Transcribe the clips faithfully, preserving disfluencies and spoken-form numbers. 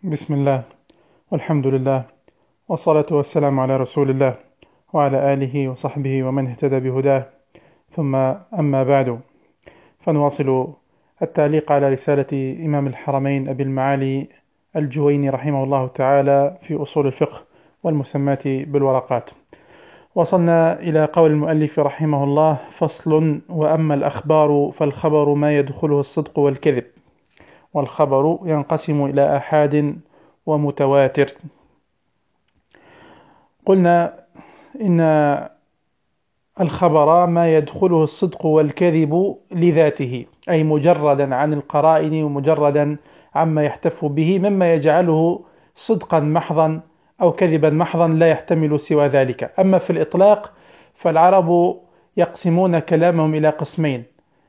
بسم الله والحمد لله والصلاة والسلام على رسول الله وعلى آله وصحبه ومن اهتدى بهداه، ثم أما بعد، فنواصل التعليق على رسالة إمام الحرمين أبي المعالي الجويني رحمه الله تعالى في أصول الفقه والمسمات بالورقات. وصلنا إلى قول المؤلف رحمه الله: فصل: وأما الأخبار فالخبر ما يدخله الصدق والكذب، والخبر ينقسم إلى آحاد ومتواتر. قلنا إن الخبر ما يدخله الصدق والكذب لذاته، أي مجردا عن القرائن ومجردا عما يحتف به، مما يجعله صدقا محضا أو كذبا محضا لا يحتمل سوى ذلك. أما في الإطلاق فالعرب يقسمون كلامهم إلى قسمين: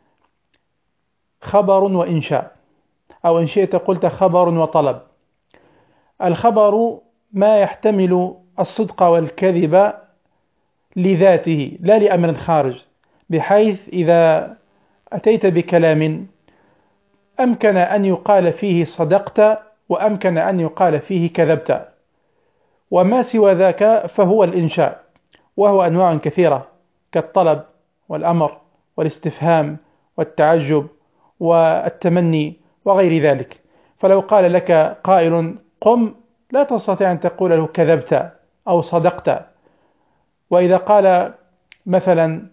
خبر وإنشاء، أو إن شئت قلت خبر وطلب. الخبر ما يحتمل الصدق والكذب لذاته لا لأمر خارج، بحيث إذا أتيت بكلام أمكن أن يقال فيه صدقت وأمكن أن يقال فيه كذبت، وما سوى ذاك فهو الإنشاء، وهو أنواع كثيرة كالطلب والأمر والاستفهام والتعجب والتمني وغير ذلك. فلو قال لك قائل قم، لا تستطيع أن تقول له كذبت أو صدقت. وإذا قال مثلا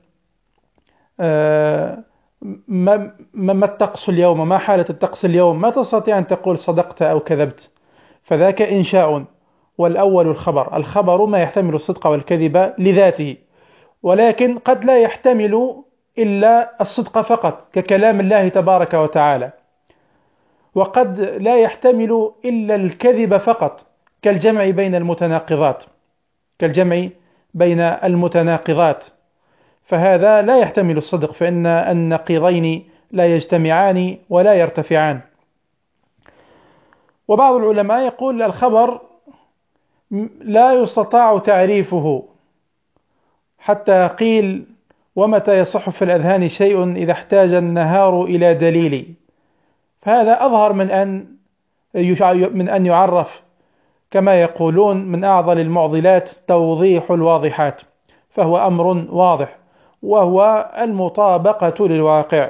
ما, ما الطقس اليوم، ما حالة الطقس اليوم، ما تستطيع أن تقول صدقت أو كذبت، فذاك إنشاء. والأول الخبر، الخبر ما يحتمل الصدق والكذب لذاته، ولكن قد لا يحتمل إلا الصدق فقط ككلام الله تبارك وتعالى، وقد لا يحتمل إلا الكذب فقط كالجمع بين المتناقضات كالجمع بين المتناقضات فهذا لا يحتمل الصدق، فإن النقيضين لا يجتمعان ولا يرتفعان. وبعض العلماء يقول الخبر لا يستطاع تعريفه، حتى قيل: ومتى يصح في الأذهان شيء إذا احتاج النهار إلى دليل. فهذا أظهر من أن من أن يعرف، كما يقولون: من أعضل المعضلات توضيح الواضحات، فهو أمر واضح وهو المطابقة للواقع.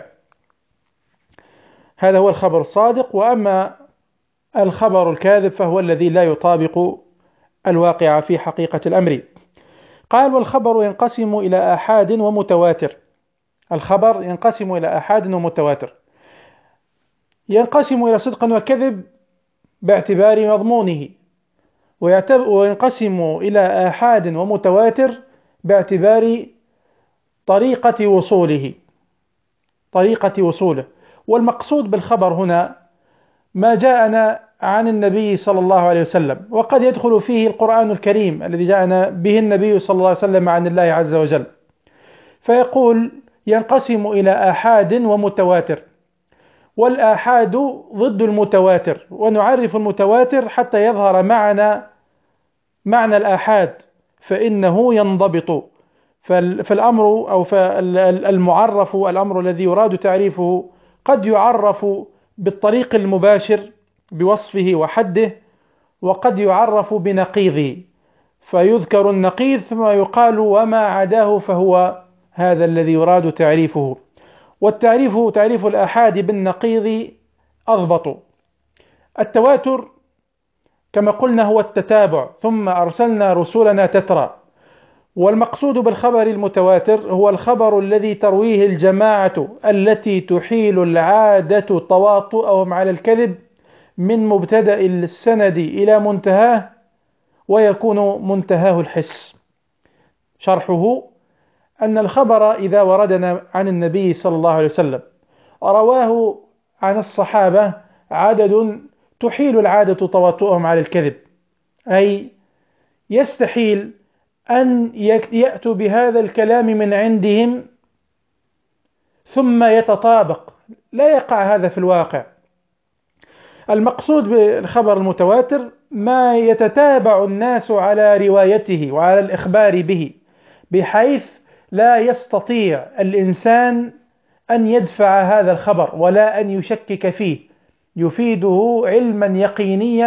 هذا هو الخبر الصادق. وأما الخبر الكاذب فهو الذي لا يطابق الواقع في حقيقة الأمر. قال: والخبر ينقسم إلى آحاد ومتواتر. الخبر ينقسم إلى آحاد ومتواتر، ينقسم إلى صدق وكذب باعتبار مضمونه، وينقسم إلى آحاد ومتواتر باعتبار طريقة وصوله طريقة وصوله والمقصود بالخبر هنا ما جاءنا عن النبي صلى الله عليه وسلم، وقد يدخل فيه القرآن الكريم الذي جاءنا به النبي صلى الله عليه وسلم عن الله عز وجل. فيقول: ينقسم إلى آحاد ومتواتر. والآحاد ضد المتواتر، ونعرف المتواتر حتى يظهر معنا معنى الآحاد، فإنه ينضبط. فالأمر أو فالمعرف، الأمر الذي يراد تعريفه، قد يعرف بالطريق المباشر بوصفه وحده، وقد يعرف بنقيضه، فيذكر النقيض ثم يقال وما عداه فهو هذا الذي يراد تعريفه. والتعريف تعريف الآحاد بالنقيض أضبط. التواتر كما قلنا هو التتابع، ثم أرسلنا رسولنا تترى. والمقصود بالخبر المتواتر هو الخبر الذي ترويه الجماعة التي تحيل العادة تواطؤهم على الكذب من مبتدأ السند إلى منتهاه، ويكون منتهاه الحس. شرحه أن الخبر إذا وردنا عن النبي صلى الله عليه وسلم رواه عن الصحابة عدد تحيل العادة تواطؤهم على الكذب، أي يستحيل أن يأتوا بهذا الكلام من عندهم ثم يتطابق، لا يقع هذا في الواقع. المقصود بالخبر المتواتر ما يتتابع الناس على روايته وعلى الإخبار به، بحيث لا يستطيع الإنسان أن يدفع هذا الخبر ولا أن يشكك فيه، يفيده علما يقينيا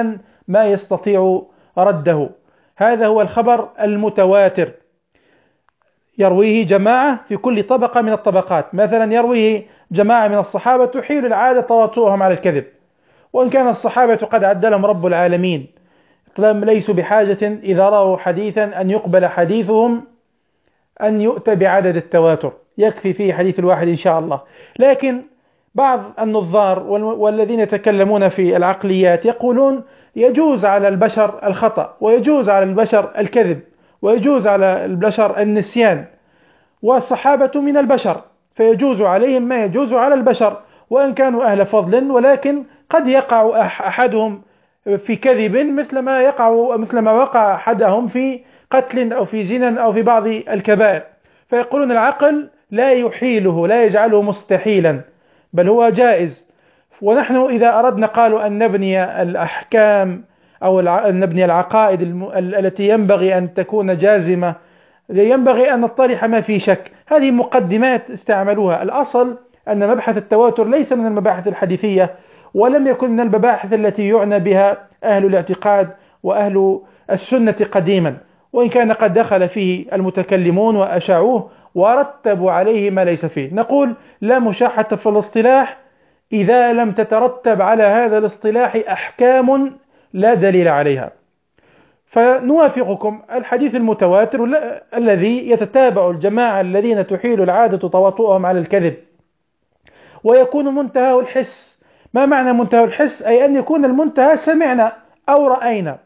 ما يستطيع رده. هذا هو الخبر المتواتر، يرويه جماعة في كل طبقة من الطبقات. مثلا يرويه جماعة من الصحابة تحيل العادة تواطؤهم على الكذب، وإن كان الصحابة قد عدلهم رب العالمين، ليسوا بحاجة إذا رأوا حديثا أن يقبل حديثهم أن يؤتى بعدد التواتر، يكفي فيه حديث الواحد إن شاء الله. لكن بعض النظار والذين يتكلمون في العقليات يقولون يجوز على البشر الخطأ، ويجوز على البشر الكذب، ويجوز على البشر النسيان، والصحابة من البشر فيجوز عليهم ما يجوز على البشر وإن كانوا أهل فضل، ولكن قد يقع أحدهم في كذب مثل ما يقع مثل ما وقع أحدهم في قتل أو في زنا أو في بعض الكبائر. فيقولون العقل لا يحيله، لا يجعله مستحيلا، بل هو جائز. ونحن إذا أردنا قالوا أن نبني الأحكام أو أن نبني العقائد التي ينبغي أن تكون جازمة، ينبغي أن نطرح ما في شك. هذه مقدمات استعملوها. الأصل أن مبحث التواتر ليس من المباحث الحديثية، ولم يكن من المباحث التي يعنى بها أهل الاعتقاد وأهل السنة قديما، وإن كان قد دخل فيه المتكلمون وأشاعوه ورتبوا عليه ما ليس فيه. نقول لا مشاحة في الاصطلاح إذا لم تترتب على هذا الاصطلاح أحكام لا دليل عليها. فنوافقكم الحديث المتواتر الذي يتتابع الجماعة الذين تحيل العادة تواطؤهم على الكذب، ويكون منتهى الحس. ما معنى منتهى الحس؟ أي أن يكون المنتهى سمعنا أو رأينا.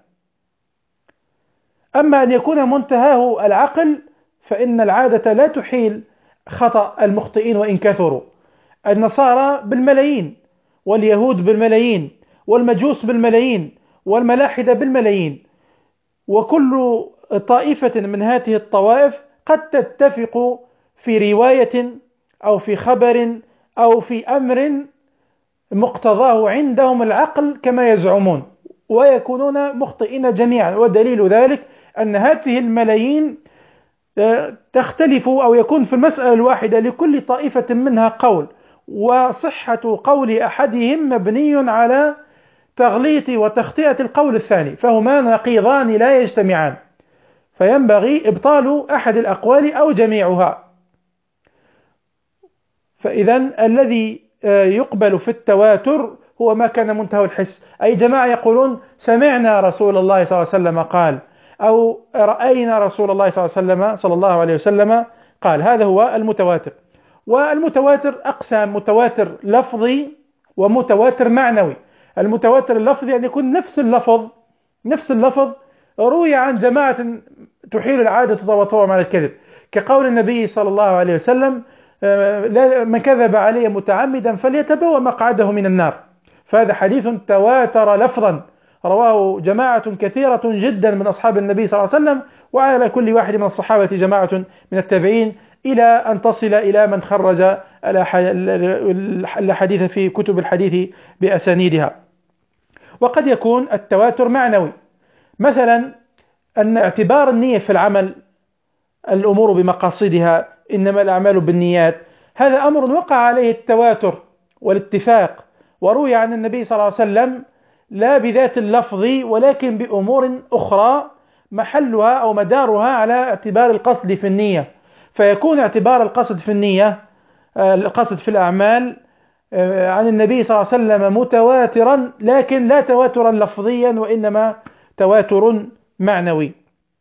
أما أن يكون منتهاه العقل فإن العادة لا تحيل خطأ المخطئين وإن كثروا. النصارى بالملايين، واليهود بالملايين، والمجوس بالملايين، والملاحدة بالملايين، وكل طائفة من هذه الطوائف قد تتفق في رواية أو في خبر أو في أمر مقتضاه عندهم العقل كما يزعمون، ويكونون مخطئين جميعا. ودليل ذلك أن هذه الملايين تختلف أو يكون في المسألة الواحدة لكل طائفة منها قول، وصحة قول أحدهم مبني على تغليط وتخطئة القول الثاني، فهما نقيضان لا يجتمعان، فينبغي إبطال أحد الأقوال أو جميعها. فإذا الذي يقبل في التواتر هو ما كان منتهى الحس. أي جماعة يقولون سمعنا رسول الله صلى الله عليه وسلم قال، أو رأينا رسول الله صلى الله عليه وسلم صلى الله عليه وسلم قال. هذا هو المتواتر. والمتواتر أقسام: متواتر لفظي ومتواتر معنوي. المتواتر اللفظي أن يكون نفس اللفظ نفس اللفظ روي عن جماعة تحيل العادة تواطؤهم على الكذب، كقول النبي صلى الله عليه وسلم: من كذب علي متعمدا فليتبوأ مقعده من النار. فهذا حديث تواتر لفظا، رواه جماعة كثيرة جدا من أصحاب النبي صلى الله عليه وسلم، وعلى كل واحد من الصحابة جماعة من التابعين، إلى أن تصل إلى من خرج الحديث في كتب الحديث بأسانيدها. وقد يكون التواتر معنوي، مثلا أن اعتبار النية في العمل، الأمور بمقاصدها، إنما الأعمال بالنيات، هذا أمر وقع عليه التواتر والاتفاق، وروي عن النبي صلى الله عليه وسلم لا بذات اللفظ ولكن بأمور أخرى محلها أو مدارها على اعتبار القصد في النية، فيكون اعتبار القصد في النية، القصد في الأعمال، عن النبي صلى الله عليه وسلم متواترا، لكن لا تواترا لفظيا وإنما تواتر معنوي.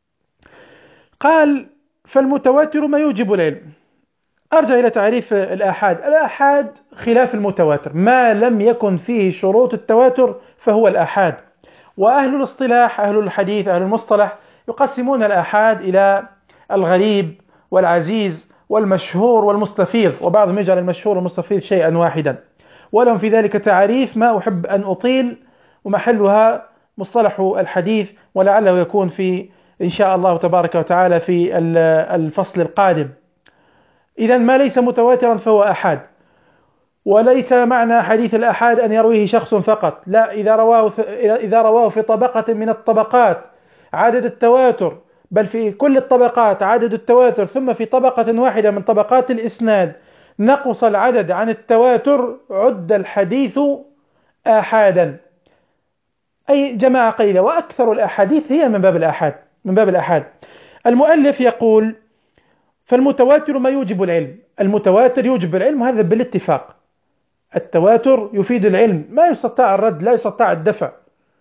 قال: فالمتواتر ما يوجب العلم. أرجع إلى تعريف الآحاد. الآحاد خلاف المتواتر، ما لم يكن فيه شروط التواتر فهو الآحاد. وأهل الاصطلاح، أهل الحديث، أهل المصطلح يقسمون الآحاد إلى الغريب والعزيز والمشهور والمستفيض، وبعضهم يجعل المشهور والمستفيض شيئا واحدا، ولهم في ذلك تعريف ما أحب أن أطيل، ومحلها مصطلح الحديث، ولعله يكون في إن شاء الله تبارك وتعالى في الفصل القادم. إذا ما ليس متواترا فهو آحاد. وليس معنى حديث الآحاد أن يرويه شخص فقط، لا، إذا رواه إذا رواه في طبقة من الطبقات عدد التواتر، بل في كل الطبقات عدد التواتر، ثم في طبقة واحدة من طبقات الإسناد نقص العدد عن التواتر، عد الحديث آحادا. أي جماعة قليلة، وأكثر الأحاديث هي من باب الآحاد من باب الآحاد. المؤلف يقول: فالمتواتر ما يوجب العلم. المتواتر يوجب العلم، وهذا بالاتفاق. التواتر يفيد العلم، ما يستطاع الرد، لا يستطاع الدفع.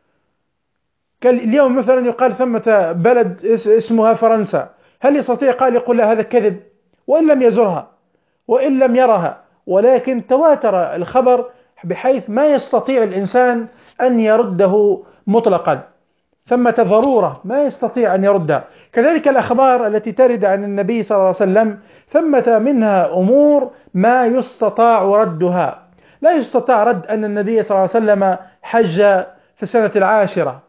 اليوم مثلا يقال ثمة بلد اسمها فرنسا، هل يستطيع قال يقول لا هذا كذب وإن لم يزرها وإن لم يرها؟ ولكن تواتر الخبر بحيث ما يستطيع الإنسان أن يرده مطلقا، ثمة ضرورة ما يستطيع أن يردها. كذلك الأخبار التي ترد عن النبي صلى الله عليه وسلم ثمة منها أمور ما يستطاع ردها. لا يستطاع رد أن النبي صلى الله عليه وسلم حج في السنة العاشرة،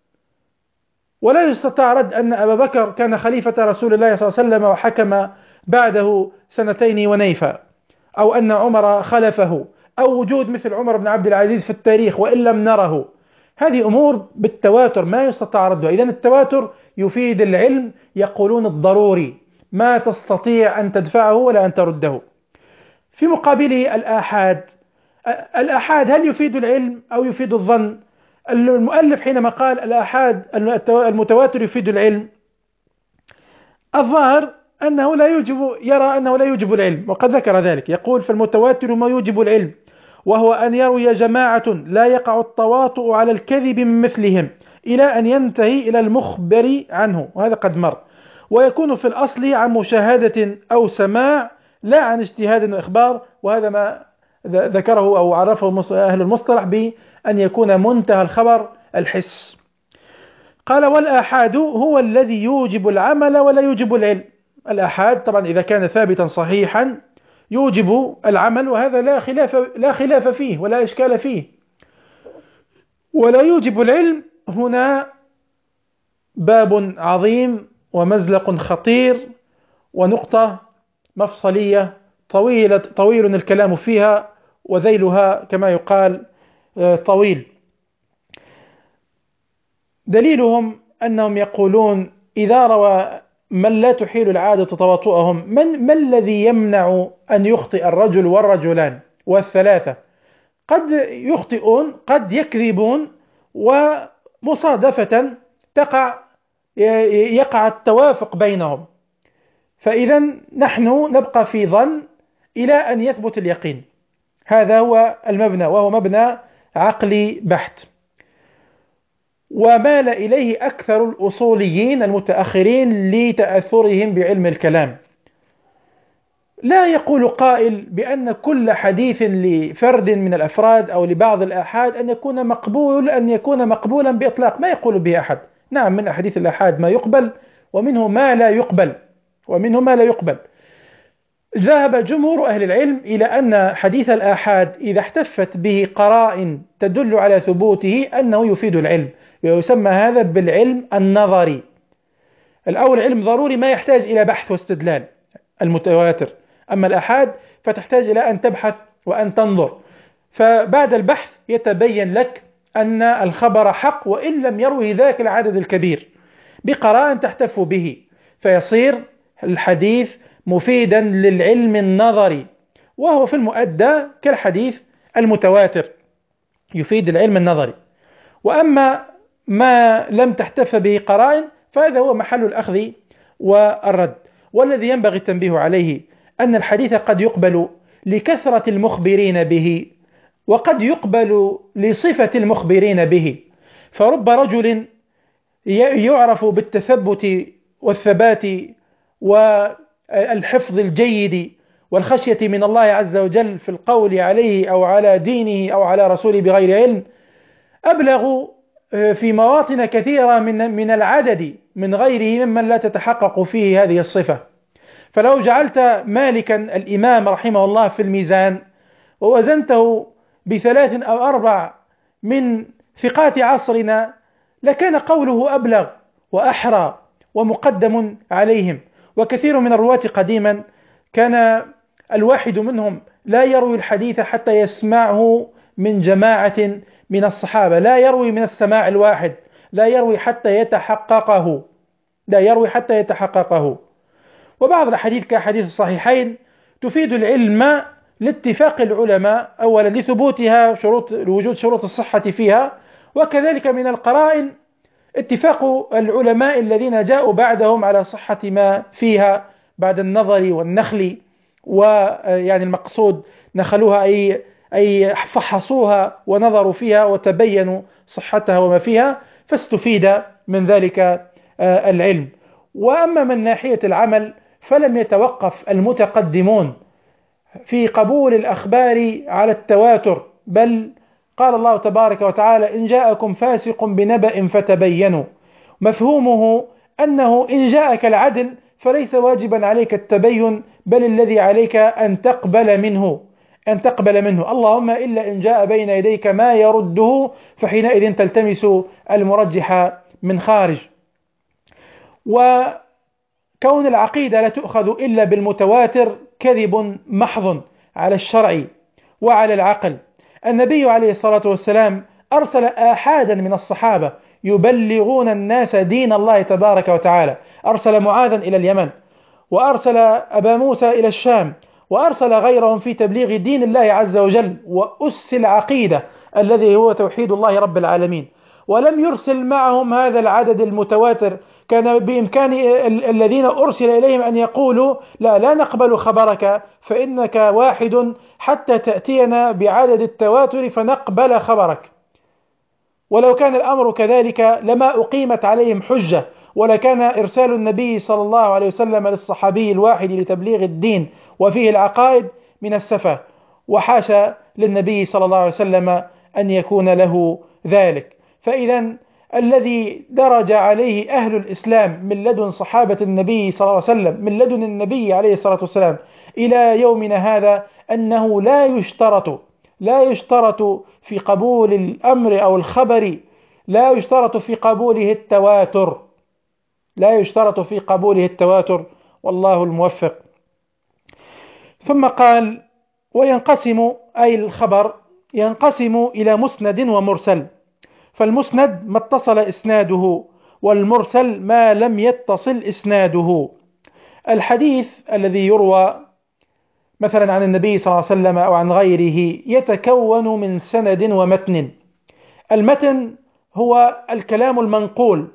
ولا يستطاع رد أن أبا بكر كان خليفة رسول الله صلى الله عليه وسلم وحكم بعده سنتين ونيفا، أو أن عمر خلفه، أو وجود مثل عمر بن عبد العزيز في التاريخ وإن لم نره. هذه أمور بالتواتر ما يستطاع ردها. إذن التواتر يفيد العلم، يقولون الضروري ما تستطيع أن تدفعه ولا أن ترده. في مقابله الآحاد. الآحاد هل يفيد العلم أو يفيد الظن؟ المؤلف حينما قال الآحاد المتواتر يفيد العلم، الظاهر أنه لا يوجب، يرى أنه لا يوجب العلم، وقد ذكر ذلك. يقول: فالمتواتر ما يوجب العلم، وهو أن يروي جماعة لا يقع التواطؤ على الكذب من مثلهم إلى أن ينتهي إلى المخبر عنه، وهذا قد مر، ويكون في الأصل عن مشاهدة أو سماع لا عن اجتهاد وإخبار، وهذا ما ذكره أو عرفه أهل المصطلح بأن يكون منتهى الخبر الحس. قال: والآحاد هو الذي يوجب العمل ولا يوجب العلم. الآحاد طبعا إذا كان ثابتا صحيحا يوجب العمل، وهذا لا خلاف لا خلاف فيه ولا إشكال فيه. ولا يوجب العلم، هنا باب عظيم ومزلق خطير ونقطة مفصلية طويلة طويل الكلام فيها، وذيلها كما يقال طويل. دليلهم أنهم يقولون: إذا روى من لا تحيل العادة تواطؤهم، من ما الذي يمنع أن يخطئ الرجل والرجلان والثلاثة؟ قد يخطئون، قد يكذبون، ومصادفة تقع يقع التوافق بينهم، فإذا نحن نبقى في ظن إلى أن يثبت اليقين. هذا هو المبنى، وهو مبنى عقلي بحت، ومال إليه أكثر الأصوليين المتأخرين لتأثرهم بعلم الكلام. لا يقول قائل بأن كل حديث لفرد من الأفراد أو لبعض الآحاد أن يكون مقبول أن يكون مقبولا بإطلاق، ما يقول به أحد. نعم، من أحاديث الآحاد ما يقبل، ومنه ما لا يقبل ومنه ما لا يقبل. ذهب جمهور أهل العلم إلى أن حديث الآحاد إذا احتفت به قرائن تدل على ثبوته أنه يفيد العلم، ويسمى هذا بالعلم النظري. الأول علم ضروري ما يحتاج إلى بحث واستدلال، المتواتر. أما الآحاد فتحتاج إلى أن تبحث وأن تنظر، فبعد البحث يتبين لك أن الخبر حق وإن لم يروه ذاك العدد الكبير بقرائن تحتف به، فيصير الحديث مفيدا للعلم النظري، وهو في المؤدى كالحديث المتواتر يفيد العلم النظري. وأما ما لم تحتف به قرائن فهذا هو محل الأخذ والرد. والذي ينبغي التنبيه عليه أن الحديث قد يقبل لكثرة المخبرين به، وقد يقبل لصفة المخبرين به. فرب رجل يعرف بالتثبت والثبات والحفظ الجيد والخشية من الله عز وجل في القول عليه أو على دينه أو على رسوله بغير علم، أبلغ في مواطن كثيرة من من العدد من غيره ممن لا تتحقق فيه هذه الصفة. فلو جعلت مالكا الإمام رحمه الله في الميزان ووزنته بثلاث أو أربع من ثقات عصرنا لكان قوله أبلغ وأحرى ومقدم عليهم. وكثير من الرواة قديما كان الواحد منهم لا يروي الحديث حتى يسمعه من جماعة من الصحابة، لا يروي من السماع الواحد، لا يروي حتى يتحققه لا يروي حتى يتحققه. وبعض الأحاديث كحديث الصحيحين تفيد العلم لاتفاق العلماء، أولا لثبوتها شروط لوجود شروط الصحة فيها، وكذلك من القرائن اتفاق العلماء الذين جاءوا بعدهم على صحة ما فيها بعد النظر والنخل، ويعني المقصود نخلوها أي أي فحصوها ونظروا فيها وتبينوا صحتها وما فيها، فاستفيد من ذلك العلم. وأما من ناحية العمل فلم يتوقف المتقدمون في قبول الأخبار على التواتر، بل قال الله تبارك وتعالى: إن جاءكم فاسق بنبأ فتبينوا. مفهومه أنه إن جاءك العدل فليس واجبا عليك التبين، بل الذي عليك أن تقبل منه أن تقبل منه اللهم إلا إن جاء بين يديك ما يرده، فحينئذ تلتمس المرجح من خارج. وكون العقيدة لا تؤخذ إلا بالمتواتر كذب محض على الشرع وعلى العقل. النبي عليه الصلاة والسلام أرسل آحادا من الصحابة يبلغون الناس دين الله تبارك وتعالى، أرسل معاذا إلى اليمن، وأرسل أبا موسى إلى الشام، وأرسل غيرهم في تبليغ دين الله عز وجل وأس العقيدة الذي هو توحيد الله رب العالمين. ولم يرسل معهم هذا العدد المتواتر. كان بإمكان الذين أرسل إليهم أن يقولوا: لا لا نقبل خبرك فإنك واحد حتى تأتينا بعدد التواتر فنقبل خبرك. ولو كان الأمر كذلك لما أقيمت عليهم حجة، ولكان إرسال النبي صلى الله عليه وسلم للصحابي الواحد لتبليغ الدين وفيه العقائد من السفة، وحاشا للنبي صلى الله عليه وسلم أن يكون له ذلك. فإذا الذي درج عليه أهل الإسلام من لدن صحابة النبي صلى الله عليه وسلم، من لدن النبي عليه الصلاة والسلام إلى يومنا هذا، أنه لا يشترط لا يشترط في قبول الأمر أو الخبر لا يشترط في قبوله التواتر لا يشترط في قبوله التواتر والله الموفق. ثم قال: وينقسم أي الخبر ينقسم إلى مسند ومرسل. فالمسند ما اتصل إسناده، والمرسل ما لم يتصل إسناده. الحديث الذي يروى مثلا عن النبي صلى الله عليه وسلم أو عن غيره يتكون من سند ومتن. المتن هو الكلام المنقول،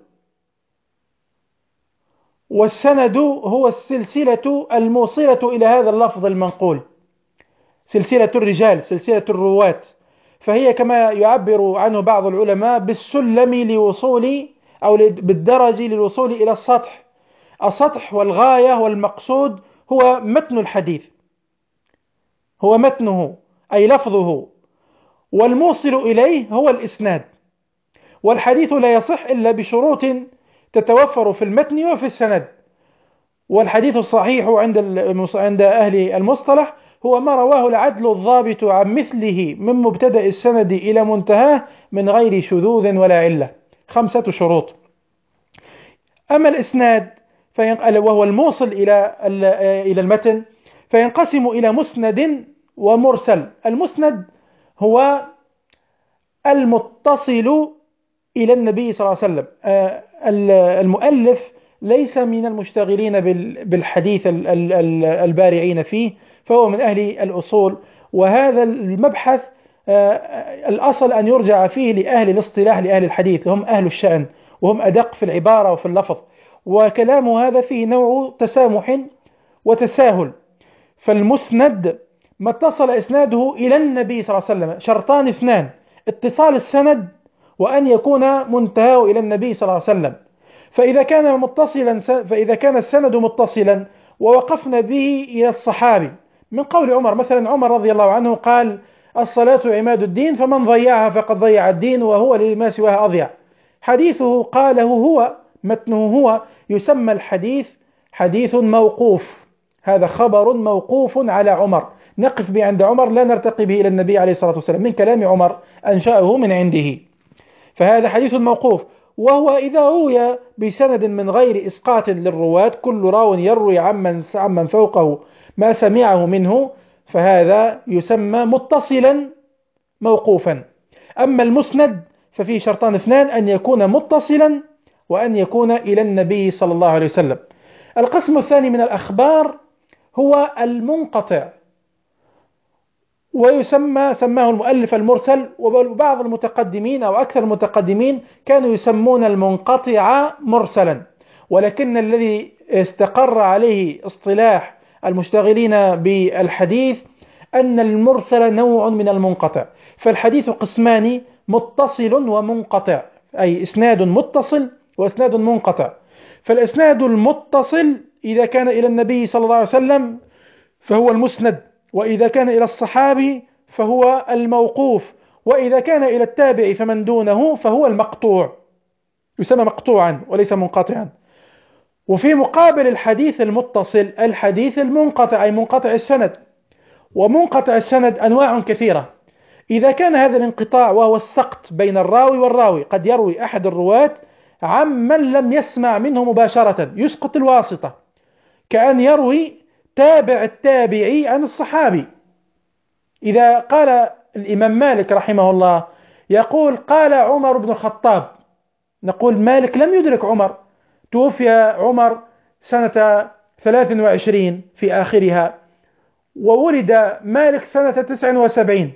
والسند هو السلسلة الموصلة إلى هذا اللفظ المنقول، سلسلة الرجال، سلسلة الرواة. فهي كما يعبر عنه بعض العلماء بالسلم لوصول أو بالدرج للوصول إلى السطح. السطح والغاية والمقصود هو متن الحديث، هو متنه أي لفظه، والموصل إليه هو الإسناد. والحديث لا يصح إلا بشروط تتوفر في المتن وفي السند. والحديث الصحيح عند عند أهل المصطلح هو ما رواه العدل الضابط عن مثله من مبتدأ السند إلى منتهاه من غير شذوذ ولا علة، خمسة شروط. أما الإسناد وهو الموصل إلى إلى المتن فينقسم إلى مسند ومرسل. المسند هو المتصل إلى النبي صلى الله عليه وسلم. المؤلف ليس من المشتغلين بالحديث البارعين فيه، فهو من أهل الأصول، وهذا المبحث الأصل أن يرجع فيه لأهل الاصطلاح، لأهل الحديث، هم أهل الشأن وهم أدق في العبارة وفي اللفظ، وكلام هذا فيه نوع تسامح وتساهل. فالمسند ما اتصل إسناده إلى النبي صلى الله عليه وسلم، شرطان اثنان: اتصال السند وأن يكون منتهاه إلى النبي صلى الله عليه وسلم. فإذا كان متصلا فإذا كان السند متصلا ووقفنا به إلى الصحابي، من قول عمر مثلا، عمر رضي الله عنه قال: الصلاة عماد الدين فمن ضيعها فقد ضيع الدين وهو لما سواها أضيع. حديثه قاله هو، متنه هو، يسمى الحديث حديث موقوف. هذا خبر موقوف على عمر، نقف به عند عمر، لا نرتقي به إلى النبي عليه الصلاة والسلام، من كلام عمر أنشأه من عنده، فهذا حديث موقوف. وهو إذا روي بسند من غير إسقاط للرواة، كل راو يروي عمن عمن فوقه ما سمعه منه، فهذا يسمى متصلا موقوفا. أما المسند ففيه شرطان اثنان: أن يكون متصلا وأن يكون إلى النبي صلى الله عليه وسلم. القسم الثاني من الأخبار هو المنقطع، ويسمى سماه المؤلف المرسل. وبعض المتقدمين أو أكثر المتقدمين كانوا يسمون المنقطع مرسلا، ولكن الذي استقر عليه اصطلاح المشتغلين بالحديث أن المرسل نوع من المنقطع. فالحديث قسمان: متصل ومنقطع، أي إسناد متصل وإسناد منقطع. فالإسناد المتصل إذا كان إلى النبي صلى الله عليه وسلم فهو المسند، وإذا كان إلى الصحابي فهو الموقوف، وإذا كان إلى التابع فمن دونه فهو المقطوع، يسمى مقطوعا وليس منقطعا. وفي مقابل الحديث المتصل الحديث المنقطع، أي منقطع السند. ومنقطع السند أنواع كثيرة. إذا كان هذا الانقطاع وهو السقط بين الراوي والراوي، قد يروي أحد الرواة عمن لم يسمع منه مباشرة، يسقط الواسطة، كأن يروي تابع التابعي عن الصحابي. إذا قال الإمام مالك رحمه الله يقول قال عمر بن الخطاب، نقول مالك لم يدرك عمر، توفي عمر سنة ثلاث وعشرين في آخرها، وولد مالك سنة تسع وسبعين،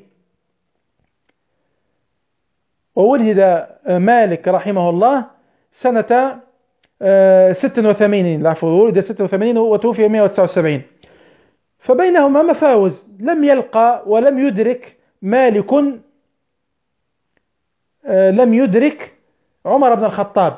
وولد مالك رحمه الله سنة ست وثمانين، العفو، ولد ست وثمانين وتوفي مئة وتسعة وسبعين، فبينهما مفاوز. لم يلقى ولم يدرك مالك لم يدرك عمر بن الخطاب.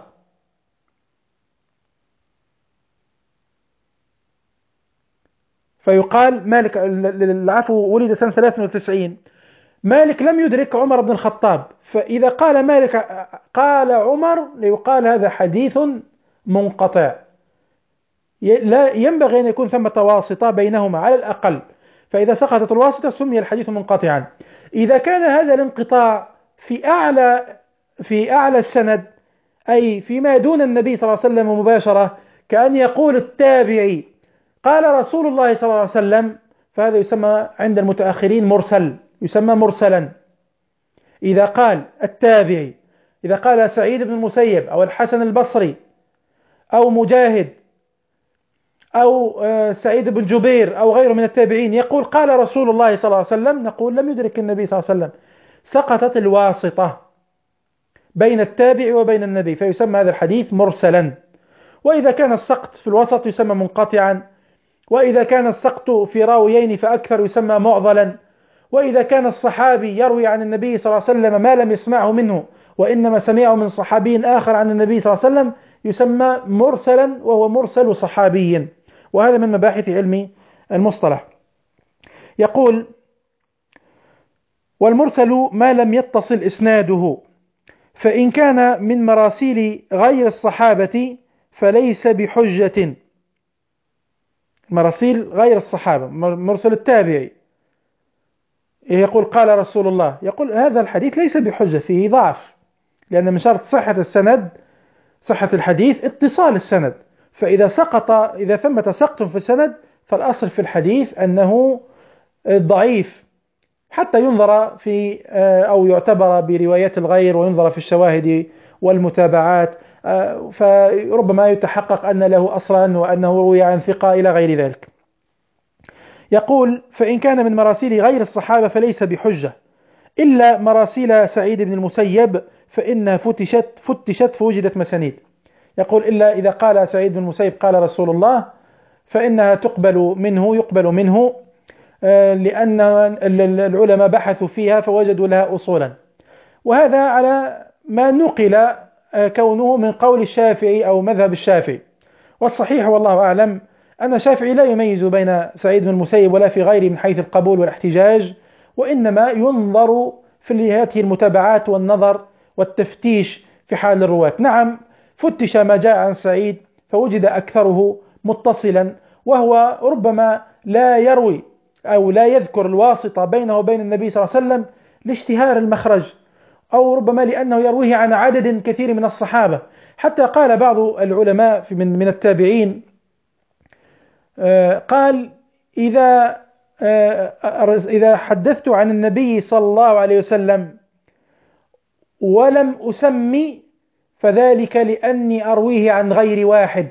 فيقال مالك، العفو، ولد سنة ثلاث وتسعين، مالك لم يدرك عمر بن الخطاب. فإذا قال مالك قال عمر ليقال هذا حديث منقطع، لا ينبغي أن يكون ثمة واسطة بينهما على الأقل، فإذا سقطت الواسطة سمي الحديث منقطعا. إذا كان هذا الانقطاع في أعلى في أعلى السند، أي فيما دون النبي صلى الله عليه وسلم مباشرة، كأن يقول التابعي قال رسول الله صلى الله عليه وسلم، فهذا يسمى عند المتأخرين مرسل، يسمى مرسلا. إذا قال التابعي، إذا قال سعيد بن المسيب أو الحسن البصري أو مجاهد أو سعيد بن جبير أو غيره من التابعين يقول قال رسول الله صلى الله عليه وسلم، نقول لم يدرك النبي صلى الله عليه وسلم، سقطت الواسطة بين التابع وبين النبي، فيسمى هذا الحديث مرسلا. وإذا كان السقط في الوسط يسمى منقطعا، وإذا كان السقط في راويين فأكثر يسمى معضلا، وإذا كان الصحابي يروي عن النبي صلى الله عليه وسلم ما لم يسمعه منه وإنما سمعه من صحابي آخر عن النبي صلى الله عليه وسلم يسمى مرسلا، وهو مرسل صحابي. وهذا من مباحث علم المصطلح. يقول: والمرسل ما لم يتصل إسناده، فإن كان من مراسيل غير الصحابة فليس بحجة. مراسيل غير الصحابة، مرسل التابعي، يقول قال رسول الله، يقول هذا الحديث ليس بحجة، فيه ضعف، لأن من شرط صحة السند، صحة الحديث اتصال السند. فإذا سقط إذا ثمة سقط في السند فالأصل في الحديث أنه ضعيف، حتى ينظر في أو يعتبر بروايات الغير، وينظر في الشواهد والمتابعات، فربما يتحقق أن له أصلا وأنه روي عن ثقة إلى غير ذلك. يقول: فإن كان من مراسيل غير الصحابة فليس بحجة، إلا مراسيل سعيد بن المسيب فإنها فتشت فتشت فوجدت مسانيد. يقول: إلا إذا قال سعيد بن المسيب قال رسول الله فإنها تقبل منه يقبل منه لأن العلماء بحثوا فيها فوجدوا لها أصولا. وهذا على ما نقل كونه من قول الشافعي أو مذهب الشافعي. والصحيح والله أعلم أن الشافعي لا يميز بين سعيد بن المسيب ولا في غيره من حيث القبول والاحتجاج، وإنما ينظر في هذه المتابعات والنظر والتفتيش في حال الرواة. نعم، فتش ما جاء عن سعيد فوجد أكثره متصلا، وهو ربما لا يروي أو لا يذكر الواسطة بينه وبين النبي صلى الله عليه وسلم لاشتهار المخرج، أو ربما لأنه يرويه عن عدد كثير من الصحابة. حتى قال بعض العلماء من من التابعين قال: إذا إذا حدثت عن النبي صلى الله عليه وسلم ولم أسمي فذلك لأني أرويه عن غير واحد،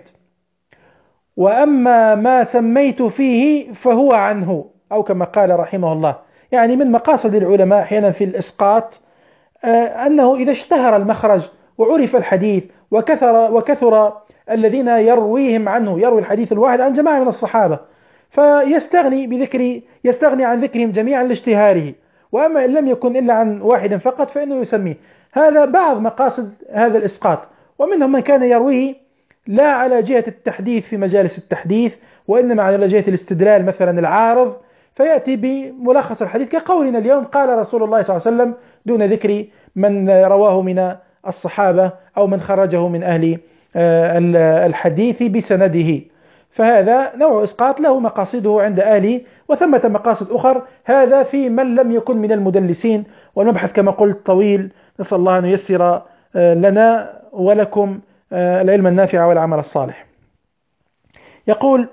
وأما ما سميت فيه فهو عنه، أو كما قال رحمه الله. يعني من مقاصد العلماء أحيانا في الإسقاط أنه إذا اشتهر المخرج وعرف الحديث وكثر وكثر الذين يرويهم عنه، يروي الحديث الواحد عن جماعة من الصحابة، فيستغني بذكر يستغني عن ذكرهم جميعا لاشتهاره. وأما إن لم يكن إلا عن واحد فقط فإنه يسميه. هذا بعض مقاصد هذا الإسقاط. ومنهم من كان يرويه لا على جهة التحديث في مجالس التحديث، وإنما على جهة الاستدلال مثلا العارض، فيأتي بملخص الحديث كقولنا اليوم قال رسول الله صلى الله عليه وسلم، دون ذكر من رواه من الصحابة أو من خرجه من أهل الحديث بسنده. فهذا نوع إسقاط له مقاصده عند أهله، وثمة مقاصد أخر. هذا في من لم يكن من المدلسين، والمبحث كما قلت طويل، نسأل الله أن ييسر لنا ولكم العلم النافع والعمل الصالح. يقول: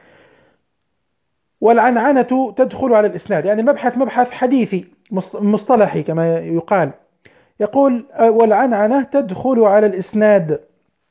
والعنعنة تدخل على الإسناد، يعني المبحث مبحث حديثي مصطلحي كما يقال. يقول: والعنعنة تدخل على الإسناد.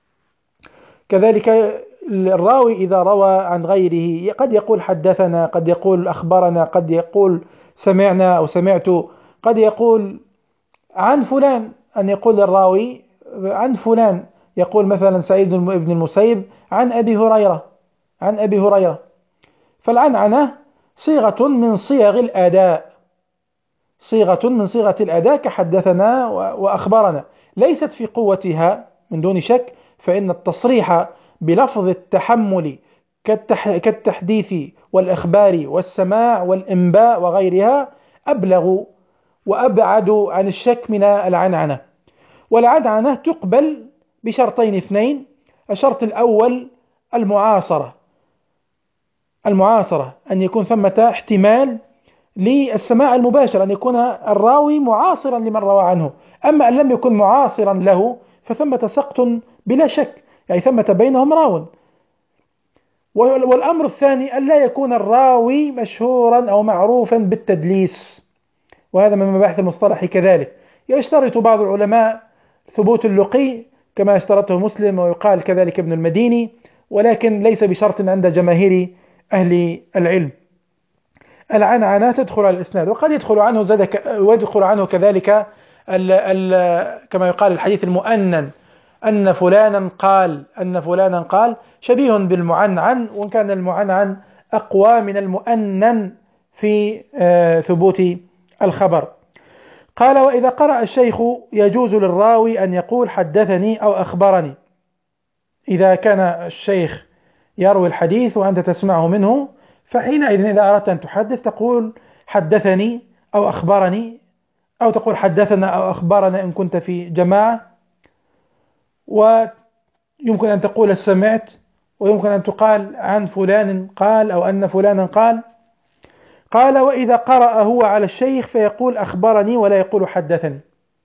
كذلك الراوي إذا روى عن غيره قد يقول حدثنا، قد يقول أخبرنا، قد يقول سمعنا أو سمعت، قد يقول عن فلان، أن يقول الراوي عن فلان، يقول مثلا سعيد بن المسيب عن أبي هريرة عن أبي هريرة. فالعنعنة صيغة من صيغ الأداء، صيغة من صيغة الأداء كحدثنا وأخبرنا، ليست في قوتها من دون شك، فإن التصريح بلفظ التحمل كالتحديث والإخبار والسماع والإنباء وغيرها أبلغ وأبعد عن الشك من العنعنة. والعنعنة تقبل بشرطين اثنين: الشرط الأول المعاصرة، المعاصرة أن يكون ثمة احتمال للسماع المباشر، أن يكون الراوي معاصرا لمن روى عنه. أما أن لم يكن معاصرا له فثمة سقط بلا شك، يعني ثمة بينهم راو. والأمر الثاني أن لا يكون الراوي مشهورا أو معروفا بالتدليس، وهذا من مباحث المصطلح كذلك. يشترط بعض العلماء ثبوت اللقي كما اشترطه مسلم، ويقال كذلك ابن المديني، ولكن ليس بشرط عند جماهير أهل العلم. العنعنة تدخل على الإسناد، وقد يدخل عنه زاد ويدخل عنه كذلك ال ال كما يقال الحديث المؤنن، أن فلانا قال أن فلانا قال شبيه بالمعنعن، وإن كان المعنعن أقوى من المؤنن في آه ثبوت الخبر. قال: وإذا قرأ الشيخ يجوز للراوي أن يقول حدثني أو أخبرني. إذا كان الشيخ يروي الحديث وأنت تسمعه منه، فحينئذ إذا أردت أن تحدث تقول حدثني أو أخبرني، أو تقول حدثنا أو أخبرنا إن كنت في جماعة. ويمكن أن تقول سمعت، ويمكن أن تقال عن فلان قال أو أن فلانا قال. قال: وإذا قرأ هو على الشيخ فيقول أخبرني ولا يقول حدثني.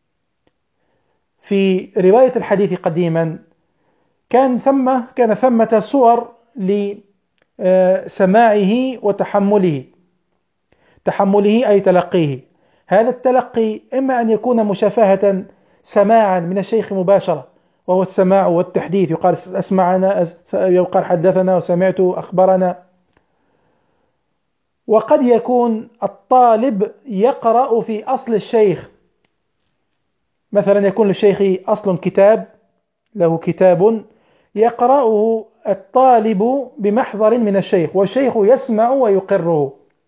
في رواية الحديث قديما كان ثم كان ثمة صور لسماعه وتحمله. تحمله أي تلقيه. هذا التلقي إما أن يكون مشافهة سماعا من الشيخ مباشرة، وهو السماع والتحديث، يقال أسمعنا، يقال حدثنا وسمعت أخبرنا. وقد يكون الطالب يقرأ في أصل الشيخ، مثلا يكون للشيخ أصل كتاب، له كتاب يقرأه الطالب بمحضر من الشيخ، والشيخ يسمع ويقره،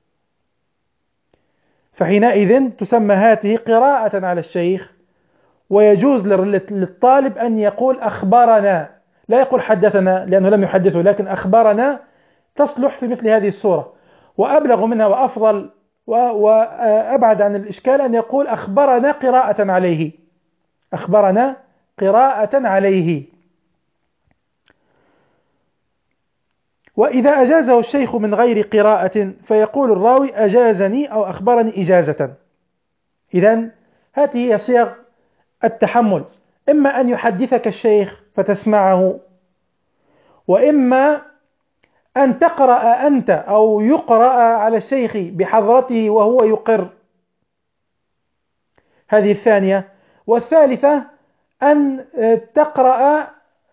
فحينئذ تسمى هذه قراءة على الشيخ. ويجوز للطالب أن يقول أخبرنا، لا يقول حدثنا لأنه لم يحدثه، لكن أخبرنا تصلح في مثل هذه الصورة. وأبلغ منها وأفضل وأبعد عن الإشكال أن يقول أخبرنا قراءة عليه، أخبرنا قراءة عليه. وإذا أجازه الشيخ من غير قراءة فيقول الراوي أجازني أو أخبرني إجازة. إذن هذه هي صيغ التحمل: إما أن يحدثك الشيخ فتسمعه، وإما أن تقرأ أنت أو يقرأ على الشيخ بحضرته وهو يقر، هذه الثانية. والثالثة أن تقرأ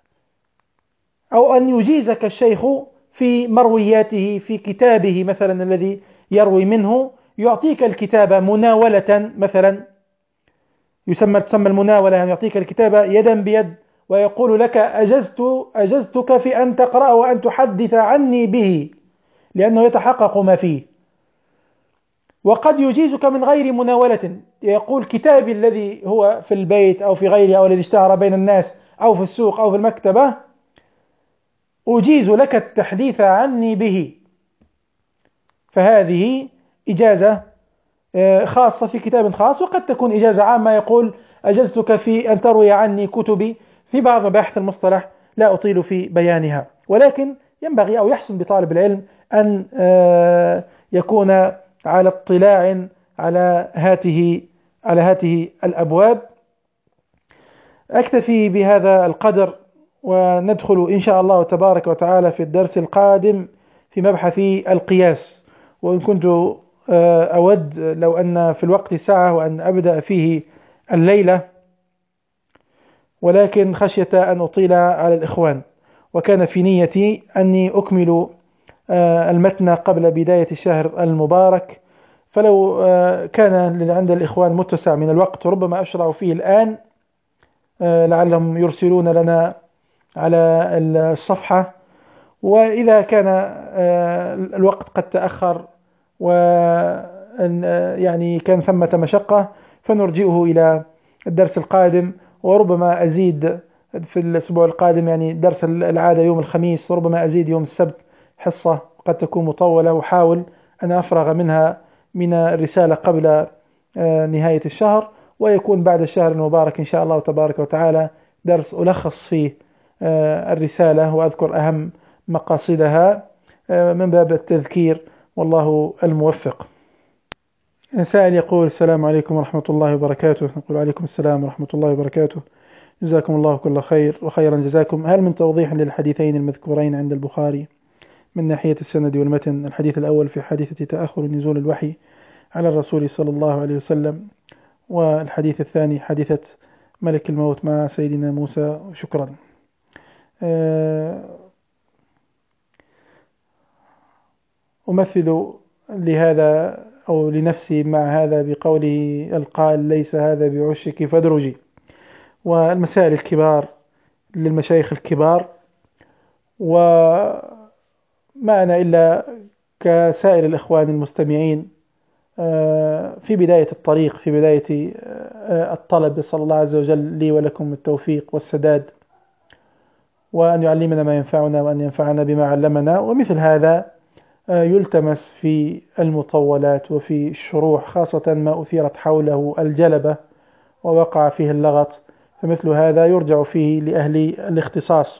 أو أن يجيزك الشيخ في مروياته في كتابه مثلا الذي يروي منه، يعطيك الكتاب مناولة مثلا، يسمى تسمى المناولة، يعني يعطيك الكتاب يدا بيد ويقول لك أجزت أجزتك في أن تقرأ وأن تحدث عني به لأنه يتحقق ما فيه. وقد يجيزك من غير مناولة، يقول كتابي الذي هو في البيت أو في غيره أو الذي اشتهر بين الناس أو في السوق أو في المكتبة أجيز لك التحديث عني به. فهذه إجازة خاصة في كتاب خاص، وقد تكون إجازة عامة، يقول أجزتك في أن تروي عني كتبي في بعض مباحث المصطلح لا أطيل في بيانها. ولكن ينبغي أو يحسن بطالب العلم أن يكون على اطلاع على هاته على هاته الأبواب. أكتفي بهذا القدر، وندخل إن شاء الله تبارك وتعالى في الدرس القادم في مبحث القياس. وإن كنت أود لو أن في الوقت ساعة وأن أبدأ فيه الليلة، ولكن خشية أن أطيل على الإخوان، وكان في نيتي أني أكمل المتن قبل بداية الشهر المبارك، فلو كان عند الإخوان متسع من الوقت ربما أشرع فيه الآن، لعلهم يرسلون لنا على الصفحة. وإذا كان الوقت قد تأخر و يعني كان ثمة مشقة فنرجئه إلى الدرس القادم، وربما أزيد في الأسبوع القادم، يعني درس العادة يوم الخميس، وربما أزيد يوم السبت حصة قد تكون مطولة، وحاول أن أفرغ منها من الرسالة قبل نهاية الشهر، ويكون بعد الشهر المبارك إن شاء الله تبارك وتعالى درس ألخص فيه الرسالة وأذكر أهم مقاصدها من باب التذكير، والله الموفق. سائل يقول: السلام عليكم ورحمة الله وبركاته. نقول عليكم السلام ورحمة الله وبركاته، جزاكم الله كل خير وخيرا جزاكم. هل من توضيح للحديثين المذكورين عند البخاري من ناحية السند والمتن؟ الحديث الأول في حادثة تأخر نزول الوحي على الرسول صلى الله عليه وسلم، والحديث الثاني حادثة ملك الموت مع سيدنا موسى. شكرا. أمثل لهذا أو لنفسي مع هذا بقوله القائل: ليس هذا بعشك فادرجي. والمسائل الكبار للمشايخ الكبار، وما أنا إلا كسائر الإخوان المستمعين في بداية الطريق، في بداية الطلب. صلى الله عز وجل لي ولكم التوفيق والسداد، وأن يعلمنا ما ينفعنا وأن ينفعنا بما علمنا. ومثل هذا يلتمس في المطولات وفي الشروح، خاصة ما أثيرت حوله الجلبة ووقع فيه اللغط، فمثل هذا يرجع فيه لأهل الاختصاص.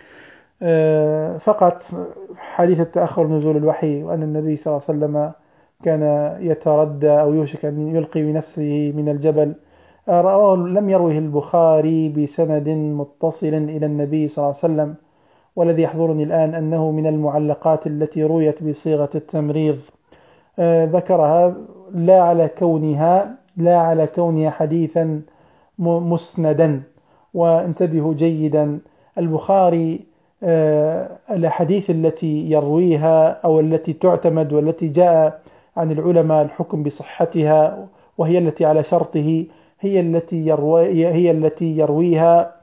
فقط حديث التأخر نزول الوحي، وأن النبي صلى الله عليه وسلم كان يتردى أو يوشك أن يلقي بنفسه من الجبل، لم يروه البخاري بسند متصل إلى النبي صلى الله عليه وسلم. والذي يحضرني الآن أنه من المعلقات التي رويت بصيغة التمريض، آه ذكرها لا على كونها لا على كونها حديثا مسندا. وانتبهوا جيدا، البخاري آه الأحاديث التي يرويها أو التي تعتمد والتي جاء عن العلماء الحكم بصحتها وهي التي على شرطه هي التي يروي هي التي يرويها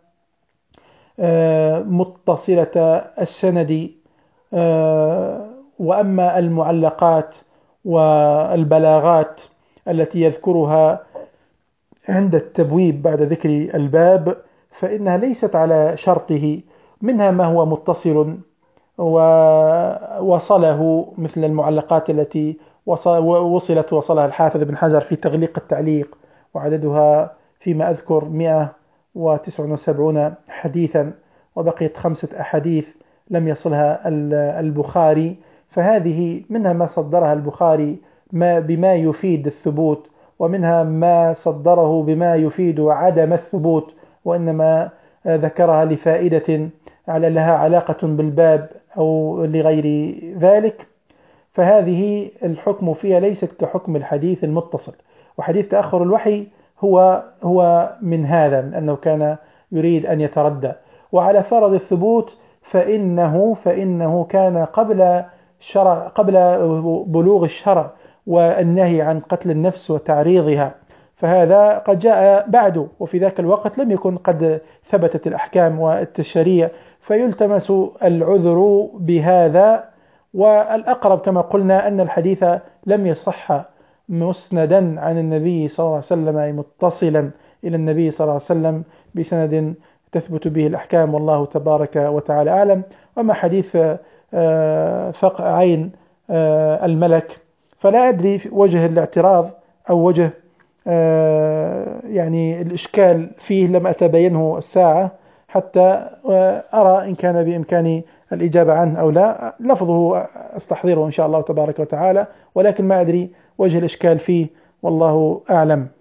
متصلة السند. وأما المعلقات والبلاغات التي يذكرها عند التبويب بعد ذكر الباب فإنها ليست على شرطه، منها ما هو متصل ووصله، مثل المعلقات التي وصلت وصلها الحافظ ابن حجر في تغليق التعليق، وعددها فيما أذكر مئة وتسعة وسبعين حديثا، وبقيت خمسة أحاديث لم يصلها البخاري. فهذه منها ما صدرها البخاري ما بما يفيد الثبوت، ومنها ما صدره بما يفيد عدم الثبوت، وإنما ذكرها لفائدة على لها علاقة بالباب أو لغير ذلك. فهذه الحكم فيها ليست كحكم الحديث المتصل. وحديث تأخر الوحي هو هو من هذا، من أنه كان يريد أن يتردى. وعلى فرض الثبوت فإنه فإنه كان قبل شرع قبل بلوغ الشرع والنهي عن قتل النفس وتعريضها، فهذا قد جاء بعده، وفي ذاك الوقت لم يكن قد ثبتت الأحكام والتشريع، فيلتمس العذر بهذا. والأقرب كما قلنا أن الحديث لم يصح مسندا عن النبي صلى الله عليه وسلم متصلا إلى النبي صلى الله عليه وسلم بسند تثبت به الأحكام، والله تبارك وتعالى أعلم. وما حديث فقع عين الملك فلا أدري وجه الاعتراض أو وجه يعني الإشكال فيه، لم أتبينه الساعة حتى أرى إن كان بإمكاني الإجابة عنه أو لا. لفظه أستحضره إن شاء الله تبارك وتعالى، ولكن ما أدري وجه الإشكال فيه، والله أعلم.